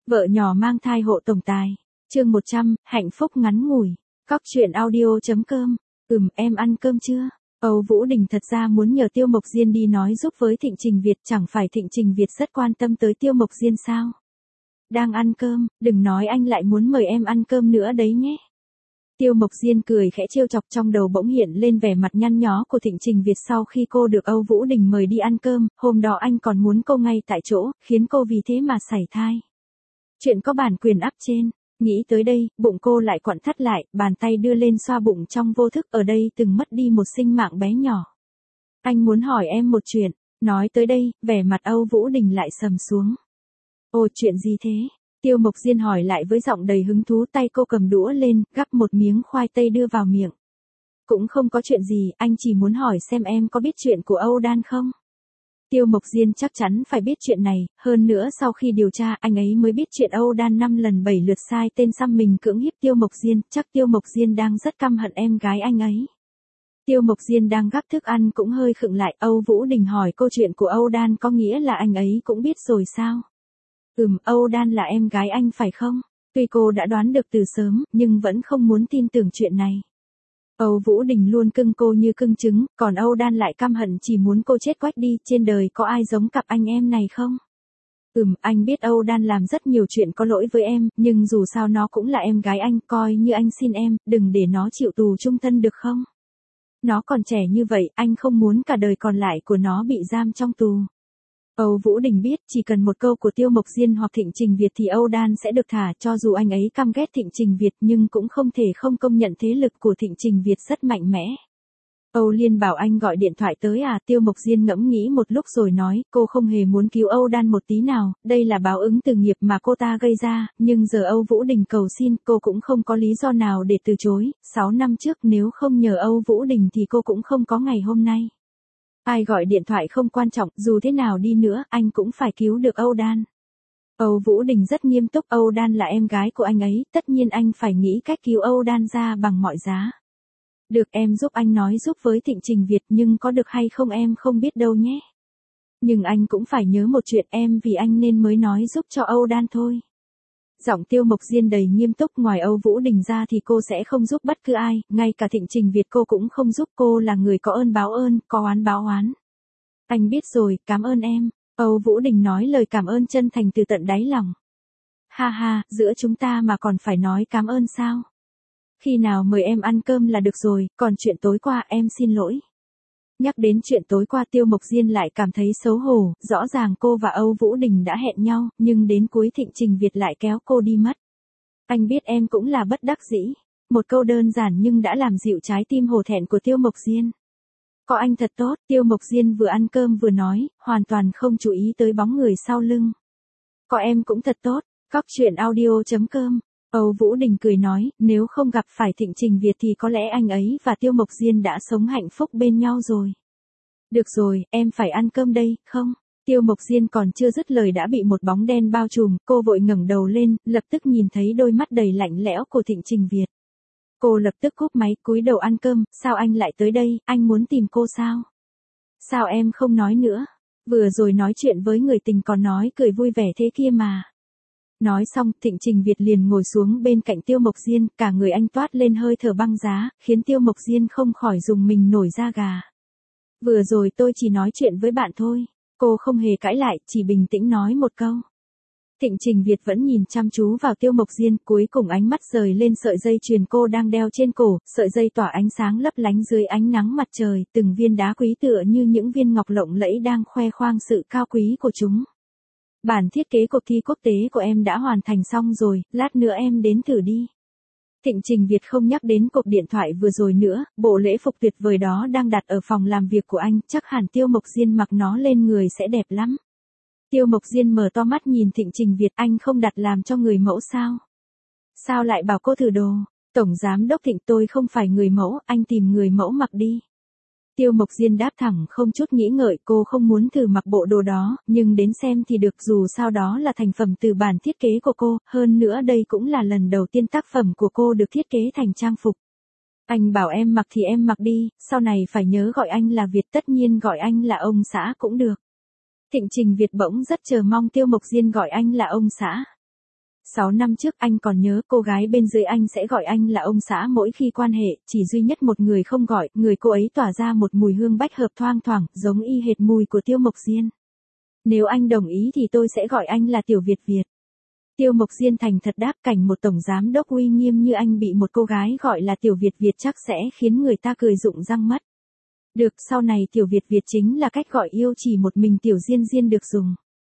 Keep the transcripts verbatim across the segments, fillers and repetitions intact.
Vợ nhỏ mang thai hộ tổng tài. Chương một trăm, hạnh phúc ngắn ngủi. Cóc truyện audio.com. Ừm, em ăn cơm chưa? Âu Vũ Đình thật ra muốn nhờ Tiêu Mộc Diên đi nói giúp với Thịnh Trình Việt, chẳng phải Thịnh Trình Việt rất quan tâm tới Tiêu Mộc Diên sao? Đang ăn cơm, đừng nói anh lại muốn mời em ăn cơm nữa đấy nhé. Tiêu Mộc Diên cười khẽ trêu chọc, trong đầu bỗng hiện lên vẻ mặt nhăn nhó của Thịnh Trình Việt sau khi cô được Âu Vũ Đình mời đi ăn cơm, hôm đó anh còn muốn cô ngay tại chỗ, khiến cô vì thế mà sảy thai. Chuyện có bản quyền up trên. Nghĩ tới đây, bụng cô lại quặn thắt lại, bàn tay đưa lên xoa bụng trong vô thức, ở đây từng mất đi một sinh mạng bé nhỏ. Anh muốn hỏi em một chuyện. Nói tới đây, vẻ mặt Âu Vũ Đình lại sầm xuống. Ồ, chuyện gì thế? Tiêu Mộc Diên hỏi lại với giọng đầy hứng thú, tay cô cầm đũa lên, gắp một miếng khoai tây đưa vào miệng. Cũng không có chuyện gì, anh chỉ muốn hỏi xem em có biết chuyện của Âu Đan không? Tiêu Mộc Diên chắc chắn phải biết chuyện này, hơn nữa sau khi điều tra anh ấy mới biết chuyện Âu Đan năm lần bảy lượt sai tên xăm mình cưỡng hiếp Tiêu Mộc Diên, chắc Tiêu Mộc Diên đang rất căm hận em gái anh ấy. Tiêu Mộc Diên đang gắp thức ăn cũng hơi khựng lại, Âu Vũ Đình hỏi câu chuyện của Âu Đan có nghĩa là anh ấy cũng biết rồi sao? Ừm, Âu Đan là em gái anh phải không? Tuy cô đã đoán được từ sớm, nhưng vẫn không muốn tin tưởng chuyện này. Âu Vũ Đình luôn cưng cô như cưng trứng, còn Âu Đan lại căm hận chỉ muốn cô chết quách đi, trên đời có ai giống cặp anh em này không? Ừm, anh biết Âu Đan làm rất nhiều chuyện có lỗi với em, nhưng dù sao nó cũng là em gái anh, coi như anh xin em, đừng để nó chịu tù chung thân được không? Nó còn trẻ như vậy, anh không muốn cả đời còn lại của nó bị giam trong tù. Âu Vũ Đình biết chỉ cần một câu của Tiêu Mộc Diên hoặc Thịnh Trình Việt thì Âu Đan sẽ được thả, cho dù anh ấy căm ghét Thịnh Trình Việt nhưng cũng không thể không công nhận thế lực của Thịnh Trình Việt rất mạnh mẽ. Âu Liên bảo anh gọi điện thoại tới à? Tiêu Mộc Diên ngẫm nghĩ một lúc rồi nói, cô không hề muốn cứu Âu Đan một tí nào, đây là báo ứng từ nghiệp mà cô ta gây ra, nhưng giờ Âu Vũ Đình cầu xin, cô cũng không có lý do nào để từ chối, sáu năm trước nếu không nhờ Âu Vũ Đình thì cô cũng không có ngày hôm nay. Ai gọi điện thoại không quan trọng, dù thế nào đi nữa, anh cũng phải cứu được Âu Đan. Âu Vũ Đình rất nghiêm túc, Âu Đan là em gái của anh ấy, tất nhiên anh phải nghĩ cách cứu Âu Đan ra bằng mọi giá. Được, em giúp anh nói giúp với Thịnh Trình Việt, nhưng có được hay không em không biết đâu nhé. Nhưng anh cũng phải nhớ một chuyện, em vì anh nên mới nói giúp cho Âu Đan thôi. Giọng Tiêu Mộc Diên đầy nghiêm túc, ngoài Âu Vũ Đình ra thì cô sẽ không giúp bất cứ ai, ngay cả Thịnh Trình Việt cô cũng không giúp, cô là người có ơn báo ơn, có oán báo oán. Anh biết rồi, cảm ơn em. Âu Vũ Đình nói lời cảm ơn chân thành từ tận đáy lòng. Ha ha, giữa chúng ta mà còn phải nói cảm ơn sao? Khi nào mời em ăn cơm là được rồi, còn chuyện tối qua em xin lỗi. Nhắc đến chuyện tối qua Tiêu Mộc Diên lại cảm thấy xấu hổ, rõ ràng cô và Âu Vũ Đình đã hẹn nhau, nhưng đến cuối Thịnh Trình Việt lại kéo cô đi mất. Anh biết em cũng là bất đắc dĩ. Một câu đơn giản nhưng đã làm dịu trái tim hổ thẹn của Tiêu Mộc Diên. Có anh thật tốt, Tiêu Mộc Diên vừa ăn cơm vừa nói, hoàn toàn không chú ý tới bóng người sau lưng. Có em cũng thật tốt, cóc truyện audio.com. Âu Vũ Đình cười nói, nếu không gặp phải Thịnh Trình Việt thì có lẽ anh ấy và Tiêu Mộc Diên đã sống hạnh phúc bên nhau rồi. Được rồi, em phải ăn cơm đây, không? Tiêu Mộc Diên còn chưa dứt lời đã bị một bóng đen bao trùm, cô vội ngẩng đầu lên, lập tức nhìn thấy đôi mắt đầy lạnh lẽo của Thịnh Trình Việt. Cô lập tức cúp máy, cúi đầu ăn cơm, sao anh lại tới đây, anh muốn tìm cô sao? Sao em không nói nữa? Vừa rồi nói chuyện với người tình còn nói cười vui vẻ thế kia mà. Nói xong, Thịnh Trình Việt liền ngồi xuống bên cạnh Tiêu Mộc Diên, cả người anh toát lên hơi thở băng giá, khiến Tiêu Mộc Diên không khỏi rùng mình nổi da gà. Vừa rồi tôi chỉ nói chuyện với bạn thôi. Cô không hề cãi lại, chỉ bình tĩnh nói một câu. Thịnh Trình Việt vẫn nhìn chăm chú vào Tiêu Mộc Diên, cuối cùng ánh mắt rời lên sợi dây chuyền cô đang đeo trên cổ, sợi dây tỏa ánh sáng lấp lánh dưới ánh nắng mặt trời, từng viên đá quý tựa như những viên ngọc lộng lẫy đang khoe khoang sự cao quý của chúng. Bản thiết kế cuộc thi quốc tế của em đã hoàn thành xong rồi, lát nữa em đến thử đi. Thịnh Trình Việt không nhắc đến cuộc điện thoại vừa rồi nữa, bộ lễ phục tuyệt vời đó đang đặt ở phòng làm việc của anh, chắc hẳn Tiêu Mộc Diên mặc nó lên người sẽ đẹp lắm. Tiêu Mộc Diên mở to mắt nhìn Thịnh Trình Việt, anh không đặt làm cho người mẫu sao? Sao lại bảo cô thử đồ? Tổng giám đốc Thịnh, tôi không phải người mẫu, anh tìm người mẫu mặc đi. Tiêu Mộc Diên đáp thẳng không chút nghĩ ngợi, cô không muốn thử mặc bộ đồ đó, nhưng đến xem thì được, dù sao đó là thành phẩm từ bản thiết kế của cô, hơn nữa đây cũng là lần đầu tiên tác phẩm của cô được thiết kế thành trang phục. Anh bảo em mặc thì em mặc đi, sau này phải nhớ gọi anh là Việt, tất nhiên gọi anh là ông xã cũng được. Thịnh Trình Việt bỗng rất chờ mong Tiêu Mộc Diên gọi anh là ông xã. Sáu năm trước anh còn nhớ cô gái bên dưới anh sẽ gọi anh là ông xã mỗi khi quan hệ, chỉ duy nhất một người không gọi, người cô ấy tỏa ra một mùi hương bách hợp thoang thoảng, giống y hệt mùi của Tiêu Mộc Diên. Nếu anh đồng ý thì tôi sẽ gọi anh là Tiểu Việt Việt. Tiêu Mộc Diên thành thật đáp, cảnh một tổng giám đốc uy nghiêm như anh bị một cô gái gọi là Tiểu Việt Việt chắc sẽ khiến người ta cười rụng răng mất. Được, sau này Tiểu Việt Việt chính là cách gọi yêu chỉ một mình Tiểu Diên Diên được dùng.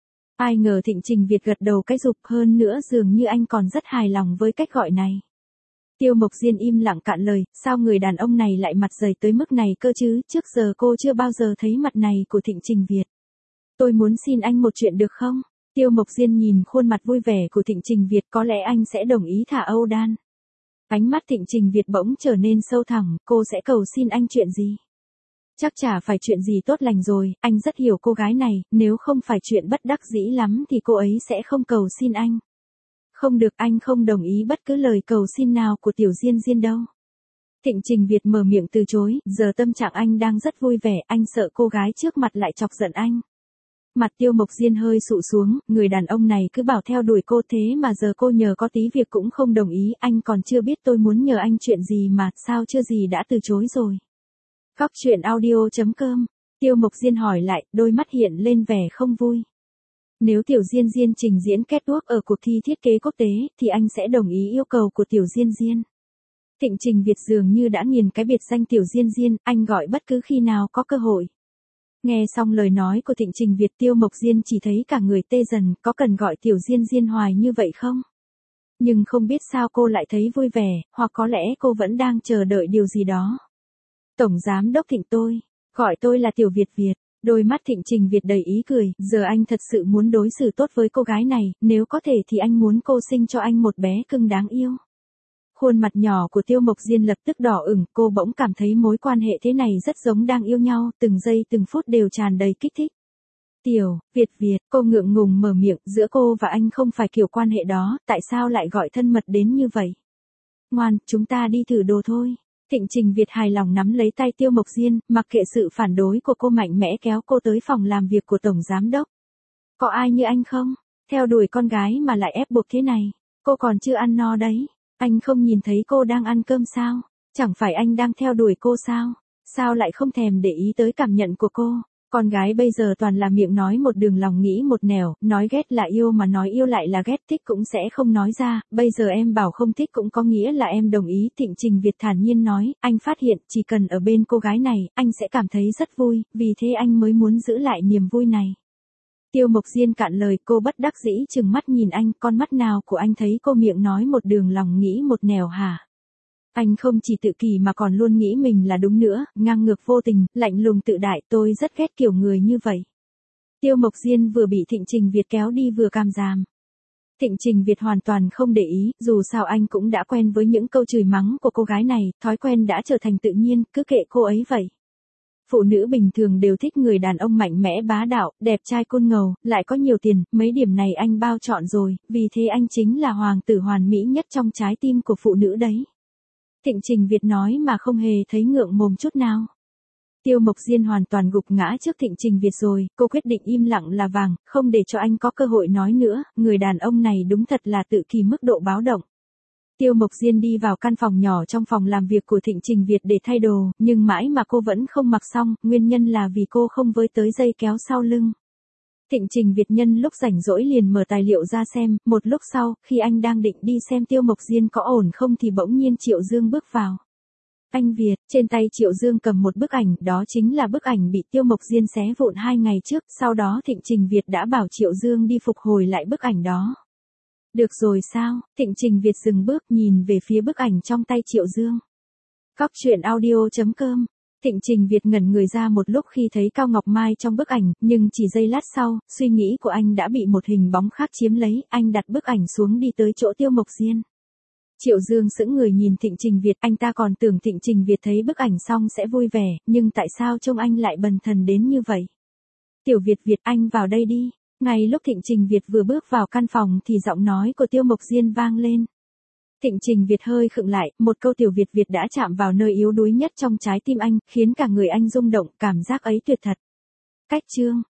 Ai ngờ Thịnh Trình Việt gật đầu cái rụp, hơn nữa dường như anh còn rất hài lòng với cách gọi này. Tiêu Mộc Diên im lặng cạn lời, sao người đàn ông này lại mặt dày tới mức này cơ chứ, trước giờ cô chưa bao giờ thấy mặt này của Thịnh Trình Việt. Tôi muốn xin anh một chuyện được không? Tiêu Mộc Diên nhìn khuôn mặt vui vẻ của Thịnh Trình Việt, có lẽ anh sẽ đồng ý thả Âu Đan. Ánh mắt Thịnh Trình Việt bỗng trở nên sâu thẳm, cô sẽ cầu xin anh chuyện gì? Chắc chả phải chuyện gì tốt lành rồi, anh rất hiểu cô gái này, nếu không phải chuyện bất đắc dĩ lắm thì cô ấy sẽ không cầu xin anh. Không được, anh không đồng ý bất cứ lời cầu xin nào của Tiểu Diên Diên đâu. Thịnh Trình Việt mở miệng từ chối, giờ tâm trạng anh đang rất vui vẻ, anh sợ cô gái trước mặt lại chọc giận anh. Mặt Tiêu Mộc Diên hơi sụ xuống, người đàn ông này cứ bảo theo đuổi cô thế mà giờ cô nhờ có tí việc cũng không đồng ý, anh còn chưa biết tôi muốn nhờ anh chuyện gì mà, sao chưa gì đã từ chối rồi. Cóc truyện audio chấm com, Tiêu Mộc Diên hỏi lại, đôi mắt hiện lên vẻ không vui. Nếu Tiểu Diên Diên trình diễn catwalk ở cuộc thi thiết kế quốc tế, thì anh sẽ đồng ý yêu cầu của Tiểu Diên Diên. Thịnh Trình Việt dường như đã nghiền cái biệt danh Tiểu Diên Diên, anh gọi bất cứ khi nào có cơ hội. Nghe xong lời nói của Thịnh Trình Việt, Tiêu Mộc Diên chỉ thấy cả người tê dần, có cần gọi Tiểu Diên Diên hoài như vậy không? Nhưng không biết sao cô lại thấy vui vẻ, hoặc có lẽ cô vẫn đang chờ đợi điều gì đó. Tổng giám đốc Thịnh tôi, gọi tôi là Tiểu Việt Việt. Đôi mắt Thịnh Trình Việt đầy ý cười, giờ anh thật sự muốn đối xử tốt với cô gái này, nếu có thể thì anh muốn cô sinh cho anh một bé cưng đáng yêu. Khuôn mặt nhỏ của Tiêu Mộc Diên lập tức đỏ ửng, cô bỗng cảm thấy mối quan hệ thế này rất giống đang yêu nhau, từng giây từng phút đều tràn đầy kích thích. Tiểu Việt Việt, cô ngượng ngùng mở miệng, giữa cô và anh không phải kiểu quan hệ đó, tại sao lại gọi thân mật đến như vậy? Ngoan, chúng ta đi thử đồ thôi. Thịnh Trình Việt hài lòng nắm lấy tay Tiêu Mộc Diên, mặc kệ sự phản đối của cô mạnh mẽ kéo cô tới phòng làm việc của Tổng Giám Đốc. Có ai như anh không? Theo đuổi con gái mà lại ép buộc thế này. Cô còn chưa ăn no đấy. Anh không nhìn thấy cô đang ăn cơm sao? Chẳng phải anh đang theo đuổi cô sao? Sao lại không thèm để ý tới cảm nhận của cô? Con gái bây giờ toàn là miệng nói một đường lòng nghĩ một nẻo, nói ghét là yêu mà nói yêu lại là ghét, thích cũng sẽ không nói ra, bây giờ em bảo không thích cũng có nghĩa là em đồng ý. Thịnh Trình Việt thản nhiên nói, anh phát hiện chỉ cần ở bên cô gái này, anh sẽ cảm thấy rất vui, vì thế anh mới muốn giữ lại niềm vui này. Tiêu Mộc Diên cạn lời, cô bất đắc dĩ chừng mắt nhìn anh, con mắt nào của anh thấy cô miệng nói một đường lòng nghĩ một nẻo hả? Anh không chỉ tự kỷ mà còn luôn nghĩ mình là đúng nữa, ngang ngược vô tình, lạnh lùng tự đại, tôi rất ghét kiểu người như vậy. Tiêu Mộc Diên vừa bị Thịnh Trình Việt kéo đi vừa càm ràm. Thịnh Trình Việt hoàn toàn không để ý, dù sao anh cũng đã quen với những câu chửi mắng của cô gái này, thói quen đã trở thành tự nhiên, cứ kệ cô ấy vậy. Phụ nữ bình thường đều thích người đàn ông mạnh mẽ bá đạo, đẹp trai côn ngầu, lại có nhiều tiền, mấy điểm này anh bao trọn rồi, vì thế anh chính là hoàng tử hoàn mỹ nhất trong trái tim của phụ nữ đấy. Thịnh Trình Việt nói mà không hề thấy ngượng mồm chút nào. Tiêu Mộc Diên hoàn toàn gục ngã trước Thịnh Trình Việt rồi, cô quyết định im lặng là vàng, không để cho anh có cơ hội nói nữa, người đàn ông này đúng thật là tự kỷ mức độ báo động. Tiêu Mộc Diên đi vào căn phòng nhỏ trong phòng làm việc của Thịnh Trình Việt để thay đồ, nhưng mãi mà cô vẫn không mặc xong, nguyên nhân là vì cô không với tới dây kéo sau lưng. Thịnh Trình Việt nhân lúc rảnh rỗi liền mở tài liệu ra xem, một lúc sau, khi anh đang định đi xem Tiêu Mộc Diên có ổn không thì bỗng nhiên Triệu Dương bước vào. Anh Việt, trên tay Triệu Dương cầm một bức ảnh, đó chính là bức ảnh bị Tiêu Mộc Diên xé vụn hai ngày trước, sau đó Thịnh Trình Việt đã bảo Triệu Dương đi phục hồi lại bức ảnh đó. Được rồi sao? Thịnh Trình Việt dừng bước nhìn về phía bức ảnh trong tay Triệu Dương. Cóc truyện audio chấm com. Thịnh Trình Việt ngẩn người ra một lúc khi thấy Cao Ngọc Mai trong bức ảnh, nhưng chỉ giây lát sau, suy nghĩ của anh đã bị một hình bóng khác chiếm lấy, anh đặt bức ảnh xuống đi tới chỗ Tiêu Mộc Diên. Triệu Dương sững người nhìn Thịnh Trình Việt, anh ta còn tưởng Thịnh Trình Việt thấy bức ảnh xong sẽ vui vẻ, nhưng tại sao trông anh lại bần thần đến như vậy? Tiểu Việt Việt, anh vào đây đi. Ngay lúc Thịnh Trình Việt vừa bước vào căn phòng thì giọng nói của Tiêu Mộc Diên vang lên. Thịnh Trình Việt hơi khựng lại, một câu Tiểu Việt Việt đã chạm vào nơi yếu đuối nhất trong trái tim anh, khiến cả người anh rung động, cảm giác ấy tuyệt thật. Cách chương